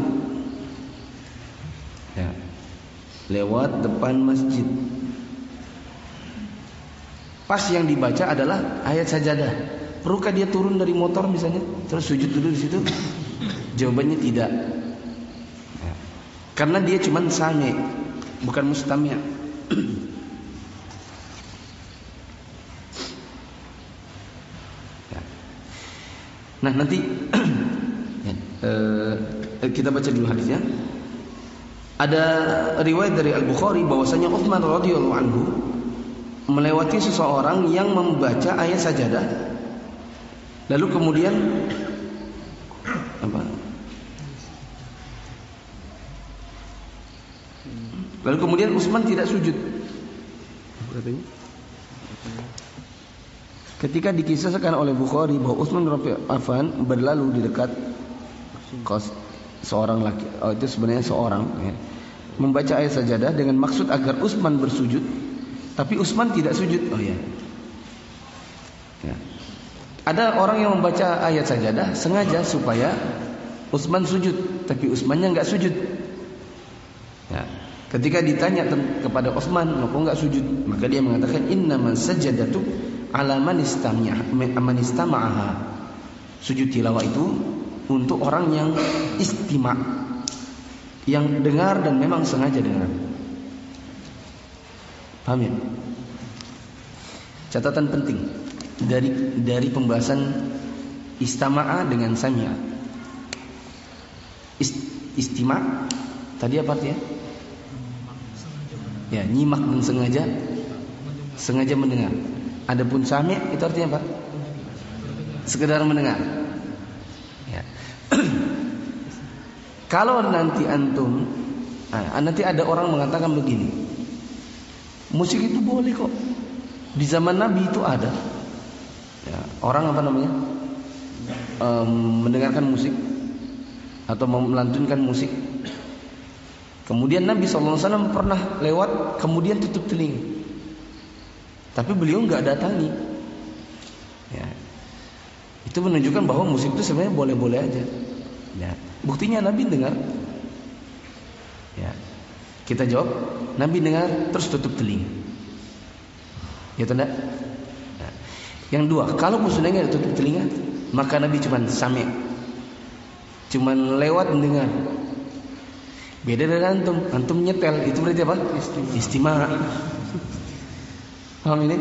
ya, lewat depan masjid. Pas yang dibaca adalah ayat sajadah. Perlukah dia turun dari motor misalnya, terus sujud dulu di situ? Jawabannya tidak. Ya. Karena dia cuma sami', bukan mustami'. Ya. Nah nanti ya, eh, kita baca dulu hadisnya. Ada riwayat dari Al-Bukhari bahwasanya Utsman radhiyallahu anhu melewati seseorang yang membaca ayat sajadah, lalu kemudian apa? Lalu kemudian Utsman tidak sujud. Ketika dikisahkan oleh Bukhari bahwa Utsman radhiyallahu anhu berlalu di dekat kos seorang laki, oh itu sebenarnya seorang, ya, membaca ayat sajadah dengan maksud agar Utsman bersujud, tapi Utsman tidak sujud. Oh ya. Ya. Ada orang yang membaca ayat sajadah sengaja supaya Utsman sujud, tapi Utsmannya enggak sujud. Ya. Ketika ditanya kepada Utsman, "Kenapa enggak sujud?" Maka dia mengatakan, "Innaman sajadatu ala man istami'a man istama'aha." Sujud tilawah itu untuk orang yang istima', yang dengar dan memang sengaja dengar. Paham ya? Catatan penting dari dari pembahasan istama'a dengan sami'a. Ist, istima' tadi apa artinya? Ya, nyimak dan sengaja sengaja mendengar. Adapun sami' itu artinya apa? Sekedar mendengar. Ya. Kalau nanti antum, nah, nanti ada orang mengatakan begini, musik itu boleh kok. Di zaman Nabi itu ada. Ya, orang apa namanya? Um, mendengarkan musik atau melantunkan musik. Kemudian Nabi shallallahu alaihi wasallam pernah lewat, kemudian tutup telinga. Tapi beliau nggak datangi. Ya. Itu menunjukkan bahwa musik itu sebenarnya boleh-boleh aja. Ya. Buktinya Nabi dengar. Ya. Kita jawab, Nabi dengar terus tutup telinga. Ya atau enggak? Nah. Yang dua, kalau musuhnya enggak tutup telinga, maka Nabi cuma sami', cuma lewat mendengar. Beda dengan antum, antum nyetel, itu berarti apa? Istima'. Paham ini?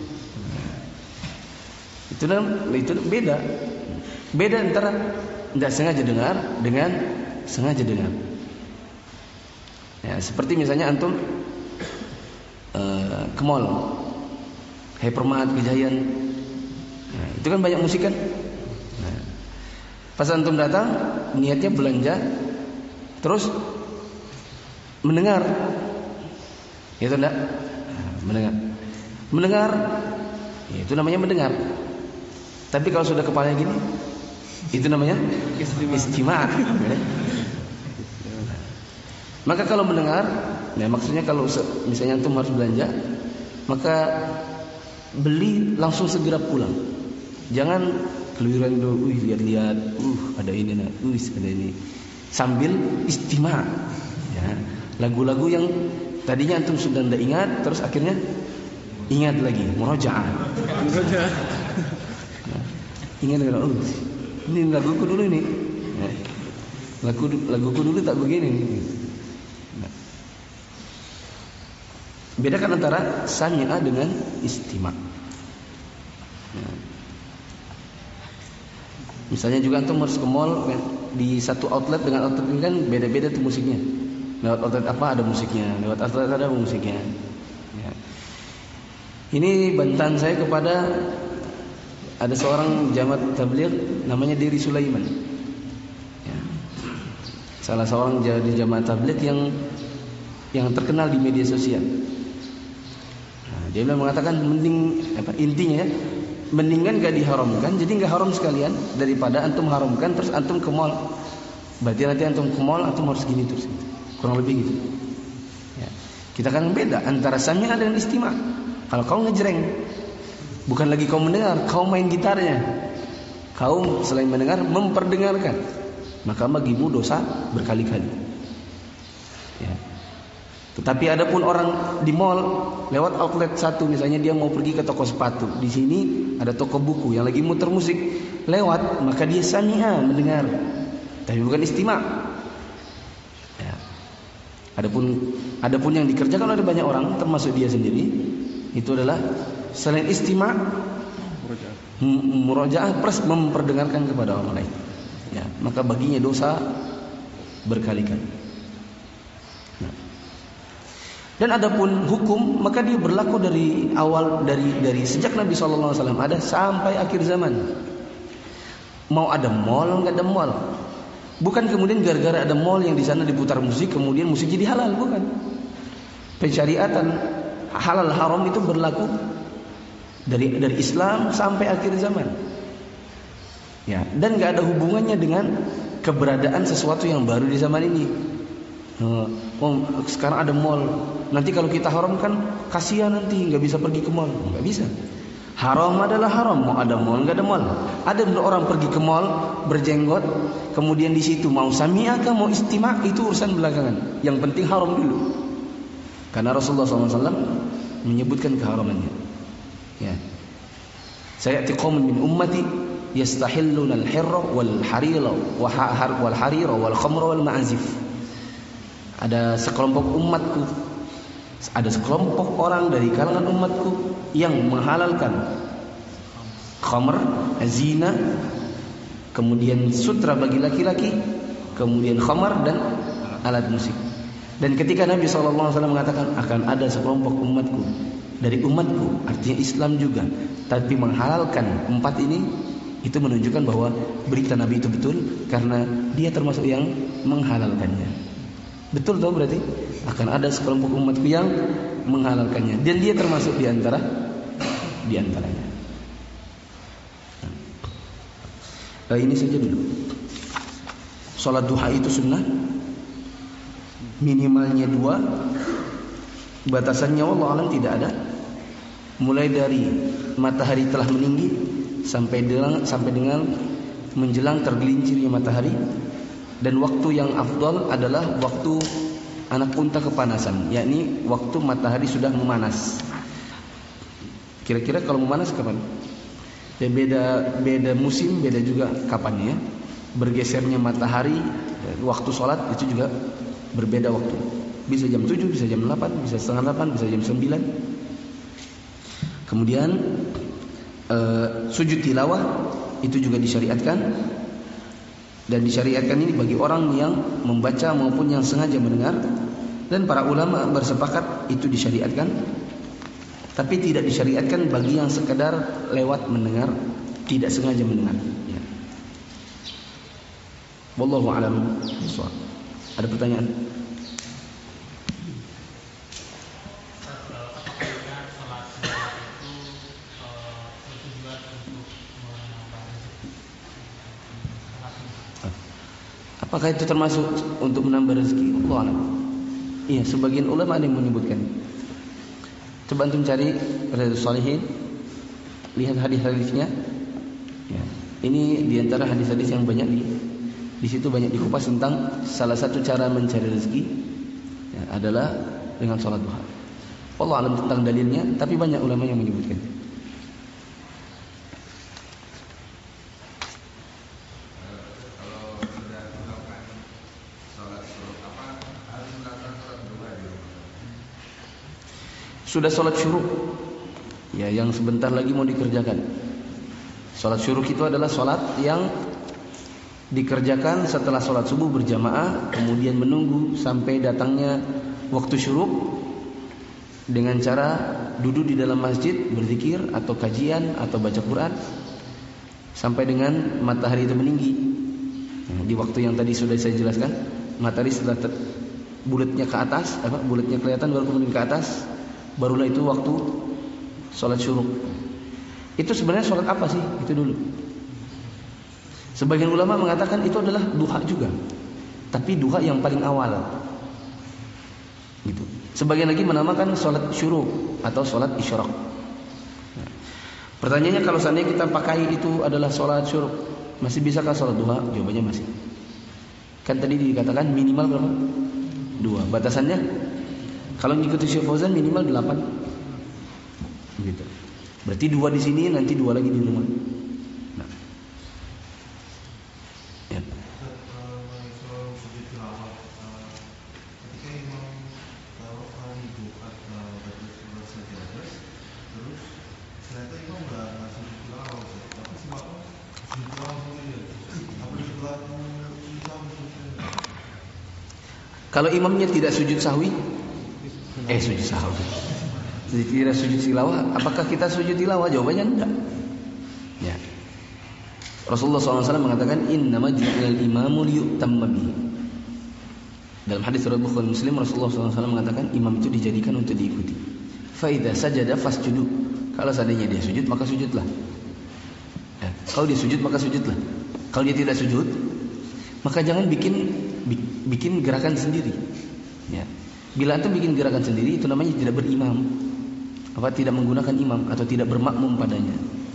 Itu itu beda. Beda antara tidak sengaja dengar dengan sengaja dengar. Ya, seperti misalnya antum uh, ke mall, Hypermart, Gejayan, nah, itu kan banyak musik kan. Nah, pas antum datang niatnya belanja, terus mendengar, itu enggak? Nah, mendengar, mendengar, ya, itu namanya mendengar. Tapi kalau sudah kepalanya gini, itu namanya istima'. Maka kalau mendengar, ya maksudnya kalau misalnya antum harus belanja, maka beli langsung segera pulang. Jangan keluyuran dulu, uh lihat-lihat, uh ada ini, nah, uh ada ini. Sambil istima'. Ya, lagu-lagu yang tadinya antum sudah tidak ingat, terus akhirnya ingat lagi, murojaah. Murojaah. Nah, ingat kalau oh, ini laguku dulu ini. Nah, lagu laguku dulu tak begini. Nah, bedakan antara sami'a dengan istima'. Nah, misalnya juga antum harus ke mall, di satu outlet dengan outlet ini kan beda-beda tuh musiknya. Lewat outlet apa ada musiknya, lewat outlet ada musiknya. Ya. Ini bantahan saya kepada ada seorang jamaah tabligh namanya Diri Sulaiman. Ya. Salah seorang jadi jamaah tabligh yang yang terkenal di media sosial. Nah, dia bilang mengatakan mending apa intinya ya, mendingan gak diharamkan, jadi gak haram sekalian daripada antum haramkan terus antum ke mall. Berarti nanti antum ke mall antum harus gini terus, kurang lebih gitu. Ya. Kita kan beda antara sami'a dan istima'. Kalau kau ngejreng, bukan lagi kau mendengar, kau main gitarnya. Kau selain mendengar memperdengarkan, maka bagimu dosa berkali-kali. Ya. Tetapi ada pun orang di mall lewat outlet satu, misalnya dia mau pergi ke toko sepatu, di sini ada toko buku yang lagi muter musik, lewat, maka dia sami'a, mendengar, tapi bukan istima'. Ya. Adapun adapun yang dikerjakan oleh banyak orang, termasuk dia sendiri, itu adalah selain istima', murojaah plus memperdengarkan kepada orang lain. Ya, maka baginya dosa berkali-kali. Nah. Dan adapun hukum, maka dia berlaku dari awal, dari dari sejak Nabi shallallahu alaihi wasallam ada sampai akhir zaman. Mau ada mall, nggak ada mall, bukan kemudian gara-gara ada mall yang di sana diputar musik kemudian musik jadi halal, bukan. Pensyariatan halal haram itu berlaku dari dari Islam sampai akhir zaman. Ya, dan nggak ada hubungannya dengan keberadaan sesuatu yang baru di zaman ini. Oh, sekarang ada mall. Nanti kalau kita haramkan, kasihan nanti nggak bisa pergi ke mall. Nggak bisa. Haram adalah haram. Mau ada mall nggak ada mall. Ada orang pergi ke mall berjenggot, kemudian di situ mau sami'ah mau istima', itu urusan belakangan. Yang penting haram dulu. Karena Rasulullah shallallahu alaihi wasallam menyebutkan keharamannya. Ya. Sayati qaumun min ummati yastahilluna al-hirra wal harira wal harira wal khamra wal ma'azif. Ada sekelompok umatku, ada sekelompok orang dari kalangan umatku yang menghalalkan khamr, zina, kemudian sutra bagi laki-laki, kemudian khamr dan alat musik. Dan ketika Nabi shallallahu alaihi wasallam mengatakan akan ada sekelompok umatku dari umatku, artinya Islam juga, tapi menghalalkan empat ini, itu menunjukkan bahwa berita Nabi itu betul karena dia termasuk yang menghalalkannya. Betul tahu berarti akan ada sekelompok umatku yang menghalalkannya dan dia termasuk di antara di antaranya. Nah, ini saja dulu. Salat duha itu sunnah, minimalnya dua, batasannya wallahu alam tidak ada. Mulai dari matahari telah meninggi sampai dengan sampai dengan menjelang tergelincirnya matahari. Dan waktu yang afdal adalah waktu anak unta kepanasan, yakni waktu matahari sudah memanas. Kira-kira kalau memanas kapan? Ya beda beda musim, beda juga kapannya. Bergesernya matahari, waktu sholat itu juga berbeda waktu. Bisa jam tujuh, bisa jam delapan, bisa setengah delapan, bisa jam sembilan. Kemudian uh, sujud tilawah itu juga disyariatkan. Dan disyariatkan ini bagi orang yang membaca maupun yang sengaja mendengar. Dan para ulama bersepakat itu disyariatkan. Tapi tidak disyariatkan bagi yang sekadar lewat mendengar, tidak sengaja mendengar. Ya. Wallahu a'lam bishawab. Ada pertanyaan? Apakah itu termasuk untuk menambah rezeki? Allah alam. Iya, sebagian ulama ada yang menyebutkan. Coba antum cari Riyadhus Shalihin, lihat hadis-hadisnya. Ya. Ini diantara hadis-hadis yang banyak di di situ banyak dikupas tentang salah satu cara mencari rezeki ya, adalah dengan sholat duha. Allah alam tentang dalilnya, tapi banyak ulama yang menyebutkan. Sudah sholat syuruk, ya yang sebentar lagi mau dikerjakan. Sholat syuruk itu adalah sholat yang dikerjakan setelah sholat subuh berjamaah, kemudian menunggu sampai datangnya waktu syuruk dengan cara duduk di dalam masjid berzikir atau kajian atau baca Quran sampai dengan matahari itu meninggi. Nah, di waktu yang tadi sudah saya jelaskan, matahari setelah ter- bulatnya ke atas, apa bulatnya kelihatan baru kemudian ke atas. Barulah itu waktu sholat syuruk. Itu sebenarnya sholat apa sih? Itu dulu. Sebagian ulama mengatakan itu adalah duha juga, tapi duha yang paling awal. Gitu. Sebagian lagi menamakan sholat syuruk atau sholat isyraq. Nah, pertanyaannya kalau seandainya kita pakai itu adalah sholat syuruk, masih bisakah sholat duha? Jawabannya masih. Kan tadi dikatakan minimal berapa? Dua. Batasannya kalau mengikuti Syekh Fauzan minimal delapan. Gitu. Berarti dua di sini, nanti dua lagi di rumah. Nah. Ya. Kalau imamnya tidak sujud sahwi, eh sujud sahwi, tidak sujud tilawah, apakah kita sujud tilawah? Jawabannya enggak. Ya. Rasulullah shallallahu alaihi wasallam mengatakan, Innama ju'ilal imamu liyu'tamma bihi. Dalam hadis riwayat Bukhari Muslim, Rasulullah shallallahu alaihi wasallam mengatakan imam itu dijadikan untuk diikuti. Fa idza sajada fasjudu. Kalau seandainya dia sujud, maka sujudlah. Ya. Kalau dia sujud, maka sujudlah. Kalau dia tidak sujud, maka jangan bikin bikin gerakan sendiri. Ya. Bila antum bikin gerakan sendiri, itu namanya tidak berimam. Apa tidak menggunakan imam atau tidak bermakmum padanya.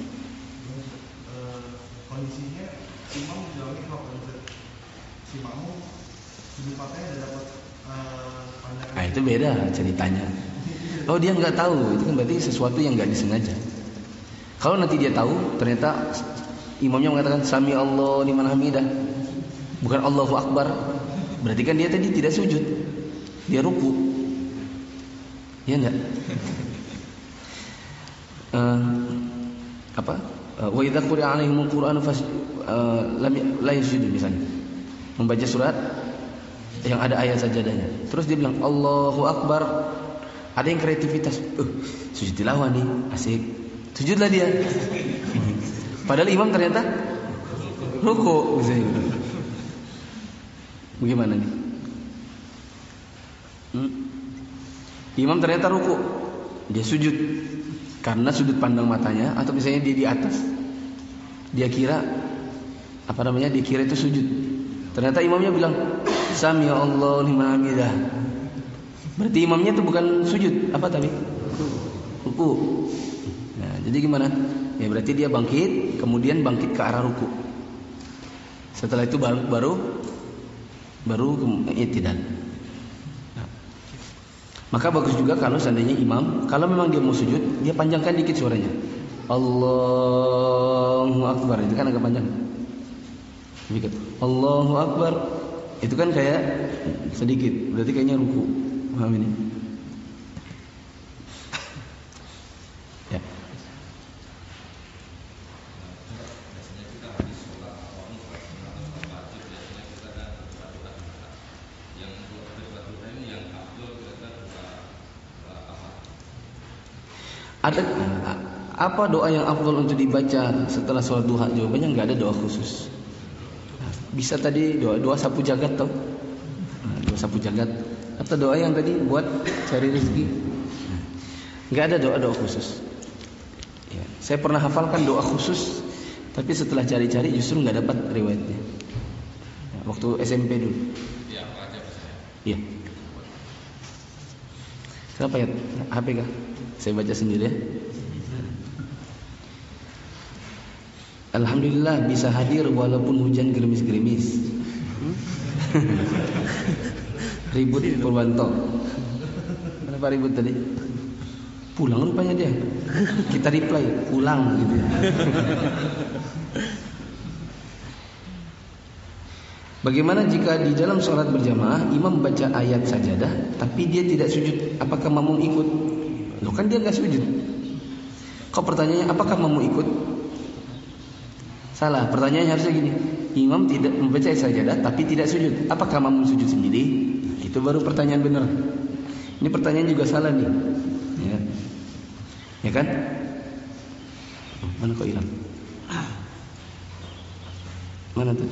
Kondisinya imam jauhnya kalau si makmum sudut matanya udah dapat pandangan. Nah, itu beda ceritanya. Oh, dia nggak tahu, itu kan berarti sesuatu yang nggak disengaja. Kalau nanti dia tahu, ternyata imamnya mengatakan Sami Allah liman hamidah, bukan Allahu Akbar, berarti kan dia tadi tidak sujud, dia ruku. Ya enggak? Uh, apa? Wa idza quri'a 'alaihimul Qur'anu fas lam la yasjudu, misalnya membaca surat yang ada ayat sajadahnya, terus dia bilang Allahu Akbar, ada yang kreativitas, uh, sujud tilawah nih, asik, sujudlah dia. Padahal imam ternyata ruku, misalnya. Bagaimana nih? Hmm? Imam ternyata ruku, dia sujud karena sudut pandang matanya, atau misalnya dia di atas, dia kira apa namanya? Dia kira itu sujud. Ternyata imamnya bilang Sami Allah liman hamidah. Berarti imamnya itu bukan sujud, apa tadi? Ruku. Nah, jadi gimana? Ya berarti dia bangkit, kemudian bangkit ke arah ruku. Setelah itu baru baru baru i'tidal. Nah. Maka bagus juga kalau seandainya imam, kalau memang dia mau sujud, dia panjangkan dikit suaranya. Allahu Akbar, itu kan agak panjang. Dikit. Allahu Akbar, itu kan kayak sedikit, berarti kayaknya ruku. Paham ini? Ya. Ada apa doa yang afdal untuk dibaca setelah sholat duha? Jawabannya nggak ada doa khusus. Bisa tadi doa doa sapu jagat toh, nah, doa sapu jagat atau doa yang tadi buat cari rezeki. Nggak ada doa doa khusus. Ya, saya pernah hafalkan doa khusus, tapi setelah cari-cari justru nggak dapat riwayatnya. Ya, waktu S M P dulu. Iya, Iya. Kenapa ya? H P kah? Saya baca sendiri ya. Alhamdulillah bisa hadir walaupun hujan gerimis-gerimis. Ribut Purwanto. Kenapa ribut tadi? Pulang rupanya dia. Kita reply, pulang gitu. Bagaimana jika di dalam sholat berjamaah imam membaca ayat sajadah tapi dia tidak sujud? Apakah makmum ikut? Loh kan dia nggak sujud. Kok pertanyaannya apakah makmum ikut? Salah. Pertanyaannya harusnya gini. Imam tidak membaca ayat sajadah tapi tidak sujud. Apakah makmum sujud sendiri? Itu baru pertanyaan benar. Ini pertanyaan juga salah nih. Ya, ya kan? Oh, mana kok hilang? Mana tuh?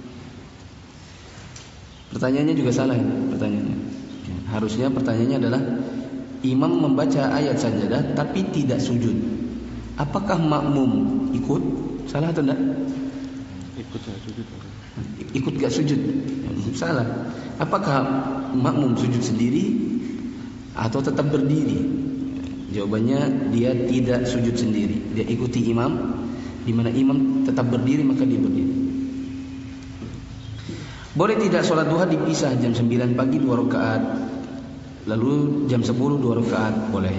Pertanyaannya juga salah ya, pertanyaannya. Ya, harusnya pertanyaannya adalah imam membaca ayat sajadah tapi tidak sujud. Apakah makmum ikut? Salah atau enggak? Ikut saya sujud. Ikut gak sujud? Salah. Apakah makmum sujud sendiri atau tetap berdiri? Jawabannya dia tidak sujud sendiri. Dia ikuti imam. Di mana imam tetap berdiri maka dia berdiri. Boleh tidak sholat duha dipisah jam sembilan pagi dua rakaat, lalu jam sepuluh dua rakaat? Boleh.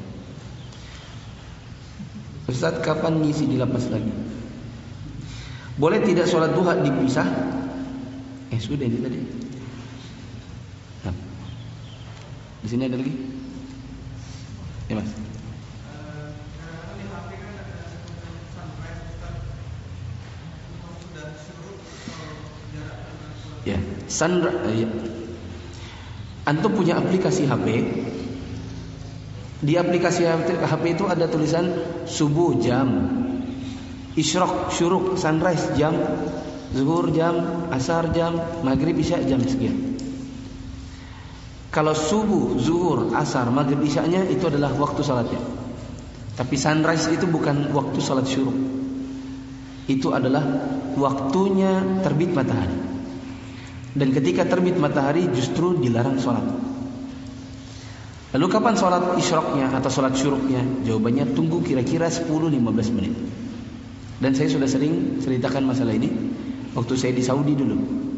Ustaz, kapan ngisi di lapas lagi? Boleh tidak sholat duha dipisah? Eh sudah ini tadi. Nah. Di sini ada lagi? Ya mas. Ya, sunrise. Ya. Antum punya aplikasi H P. Di aplikasi H P itu ada tulisan subuh jam, isyraq syuruk sunrise jam, zuhur jam, asar jam, maghrib isya jam sekian. Kalau subuh, zuhur, asar, maghrib isyanya itu adalah waktu salatnya. Tapi sunrise itu bukan waktu salat syuruk. Itu adalah waktunya terbit matahari. Dan ketika terbit matahari justru dilarang sholat. Lalu kapan sholat isyraqnya atau sholat syuruknya? Jawabannya tunggu kira-kira sepuluh sampai lima belas menit. Dan saya sudah sering ceritakan masalah ini waktu saya di Saudi dulu.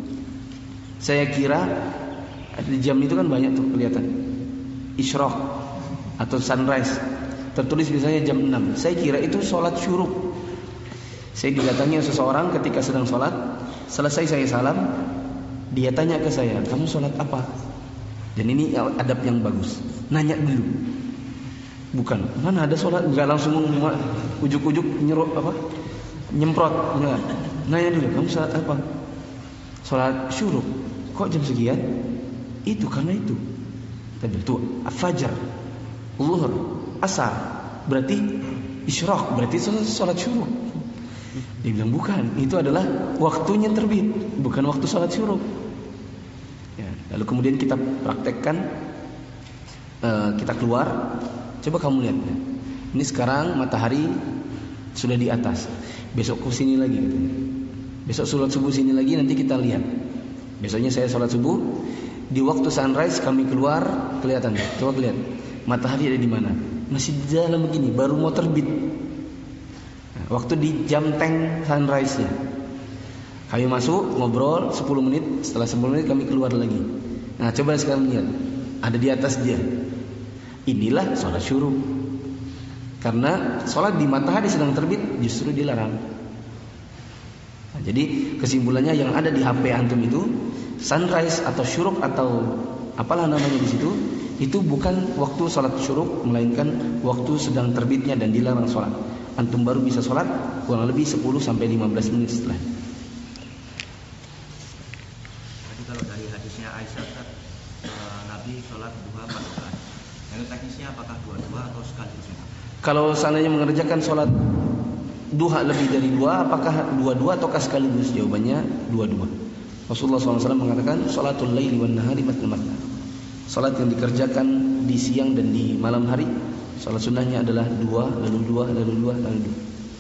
Saya kira di jam itu kan banyak tuh kelihatan isyraq atau sunrise, tertulis misalnya jam enam. Saya kira itu sholat syuruk. Saya didatangi seseorang ketika sedang sholat. Selesai saya salam, dia tanya ke saya, kamu sholat apa? Dan ini adab yang bagus. Nanya dulu. Bukan, mana ada sholat, enggak langsung ujuk-ujuk nyerok apa? Nyemprot. Enggak. Nanya dulu, kamu sholat apa? Sholat syuruk. Kok jam sekian? Itu karena itu. Tadi itu fajar, zuhur, asar. Berarti isyraq, berarti sholat, sholat syuruk. Dia bilang bukan, itu adalah waktunya terbit, bukan waktu sholat syuruk. Ya, lalu kemudian kita praktekkan, uh, kita keluar, coba kamu lihat. Ya. Ini sekarang matahari sudah di atas, besok ke sini lagi, katanya. Besok sholat subuh sini lagi, nanti kita lihat. Besoknya saya sholat subuh, di waktu sunrise kami keluar, kelihatan. Coba lihat, matahari ada di mana? Masih di dalam begini, baru mau terbit. Waktu di jam tank sunrise-nya. Kami masuk, ngobrol sepuluh menit. Setelah sepuluh menit kami keluar lagi. Nah coba sekarang lihat, ada di atas dia. Inilah sholat syuruk. Karena sholat di matahari sedang terbit justru dilarang. Nah, jadi kesimpulannya yang ada di H P antum itu sunrise atau syuruk atau apalah namanya di situ, itu bukan waktu sholat syuruk, melainkan waktu sedang terbitnya dan dilarang sholat. Antum baru bisa sholat kurang lebih sepuluh sampai lima belas menit setelah. Jadi kalau dari hadisnya Aisyah, uh, Nabi sholat duha empat rakaat. Yang teknisnya apakah dua-dua atau sekaligus? Kalau seandainya mengerjakan sholat duha lebih dari dua, apakah dua-dua ataukah sekaligus? Jawabannya dua-dua. Rasulullah shallallahu alaihi wasallam mengatakan sholatul laili wan nahari matna-matna. Sholat yang dikerjakan di siang dan di malam hari, sholat sunnahnya adalah dua, lalu dua, lalu dua, lalu dua.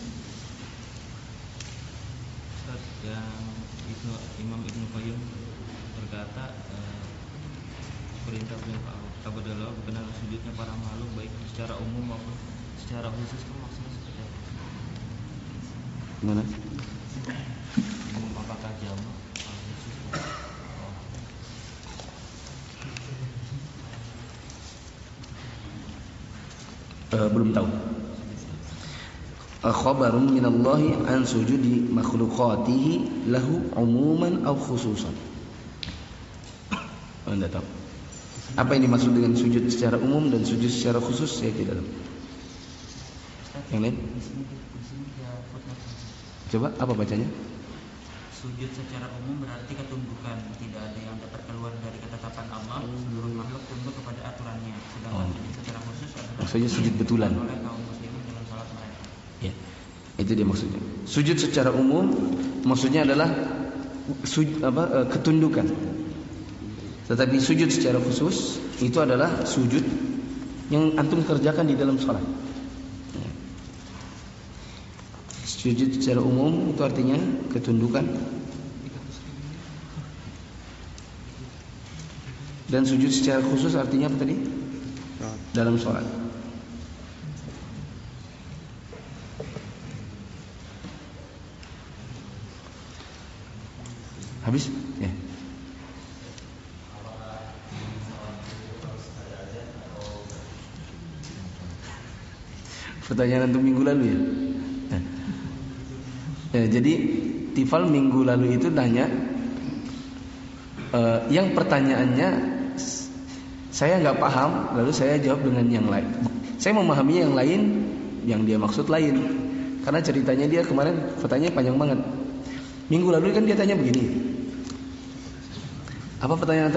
Ustaz, yang itu Imam Ibnu Qayyim berkata eh, perintah beliau kepada Allah benar sujudnya para makhluk baik secara umum maupun secara khusus, itu maksudnya seperti apa? Gimana? Umum apakah jamak atau khusus? Oh. Uh, belum tahu. Khabarun minallahi an sujudi makhluqatihi lahu umuman aw khususan. Anda tahu apa yang dimaksud dengan sujud secara umum dan sujud secara khusus? Saya tidak tahu. Yang lain? Coba apa bacanya? Sujud secara umum berarti ketundukan, tidak ada yang dapat keluar dari ketetapan Allah, seluruh makhluk tunduk kepada aturannya. Sedangkan oh. sujud secara khusus adalah maksudnya sujud betulan oleh kaum muslimin dalam salat mereka. Ya, itu dia maksudnya. Sujud secara umum maksudnya adalah sujud, apa, ketundukan. Tetapi sujud secara khusus itu adalah sujud yang antum kerjakan di dalam salat. Ya. Sujud secara umum itu artinya ketundukan. Dan sujud secara khusus artinya apa tadi? Dalam sholat. Habis? Ya. Pertanyaan untuk minggu lalu ya. Nah. Ya, jadi Tifal minggu lalu itu nanya, uh, yang pertanyaannya saya nggak paham, lalu saya jawab dengan yang lain. Saya memahaminya yang lain, yang dia maksud lain. Karena ceritanya dia kemarin pertanyaannya panjang banget. Minggu lalu kan dia tanya begini. Apa pertanyaan itu?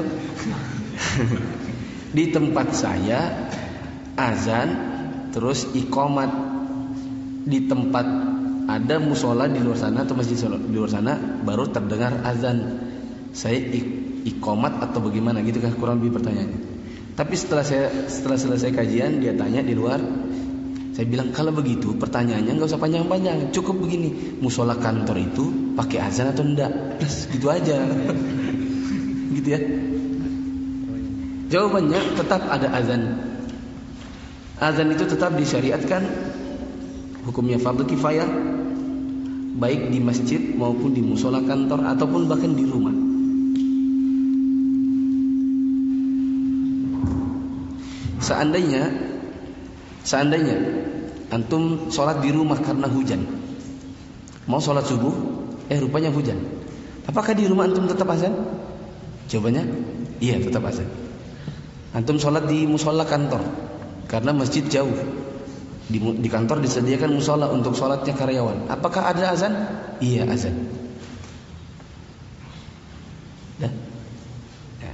Di tempat saya azan terus iqamat, di tempat ada musola di luar sana atau masjid di luar sana baru terdengar azan. Saya iqamat atau bagaimana gitu kan kurang lebih pertanyaannya. Tapi setelah saya setelah selesai kajian dia tanya di luar, saya bilang kalau begitu pertanyaannya nggak usah panjang-panjang, cukup begini, musola kantor itu pakai azan atau enggak? Plus gitu aja. Gitu ya. Jawabannya tetap ada azan. Azan itu tetap disyariatkan, hukumnya fardu kifayah, baik di masjid maupun di musola kantor ataupun bahkan di rumah. Seandainya Seandainya antum sholat di rumah karena hujan, mau sholat subuh, eh rupanya hujan, apakah di rumah antum tetap azan? Jawabannya iya, tetap azan. Antum sholat di musola kantor karena masjid jauh, di, di kantor disediakan musola untuk sholatnya karyawan, apakah ada azan? Iya, azan. Ya. Ya.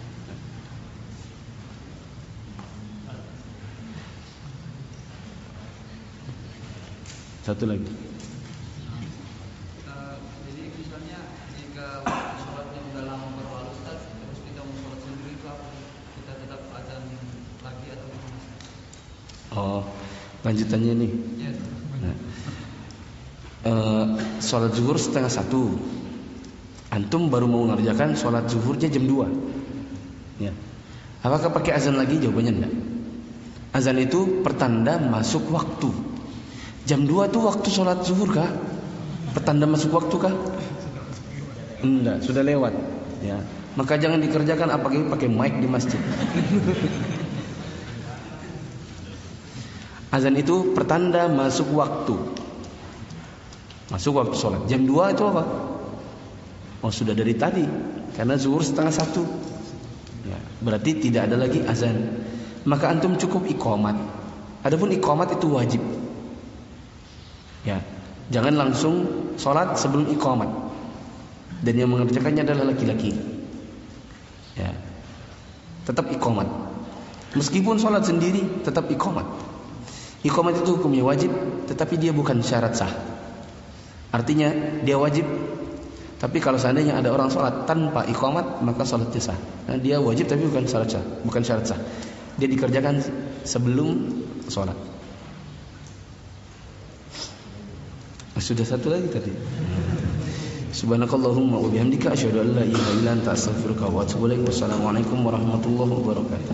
Satu lagi. Uh, jadi misalnya jika sholatnya udah lama berlalu Ustaz, terus kita mau sholat sendiri itu apa? Kita tetap azan lagi atau gimana? Oh, lanjutannya nih. Ya. Nah, uh, sholat zuhur setengah satu. Antum baru mau mengerjakan sholat zuhurnya jam dua. Ya. Apakah pakai azan lagi? Jawabannya enggak. Azan itu pertanda masuk waktu. Jam dua itu waktu sholat zuhur kah? Pertanda masuk waktu kah? Enggak, sudah lewat. Ya, maka jangan dikerjakan apalagi pakai mic di masjid. Azan itu pertanda masuk waktu. Masuk waktu sholat. Jam dua itu apa? Oh, sudah dari tadi. Karena zuhur setengah satu. Ya, berarti tidak ada lagi azan. Maka antum cukup iqamat. Adapun iqamat itu wajib. Ya, jangan langsung sholat sebelum iqamat. Dan yang mengerjakannya adalah laki-laki. Ya, tetap iqamat. Meskipun sholat sendiri, tetap iqamat. Iqamat itu hukumnya wajib, tetapi dia bukan syarat sah. Artinya dia wajib, tapi kalau seandainya ada orang sholat tanpa iqamat, maka sholatnya sah. Nah, dia wajib tapi bukan syarat sah, bukan syarat sah. Dia dikerjakan sebelum sholat. Sudah satu lagi tadi. Subhanakallahumma wa bihamdika asyhadu an la ilaha illa anta astaghfiruka wa atubu ilaik. Wassalamualaikum warahmatullahi wabarakatuh.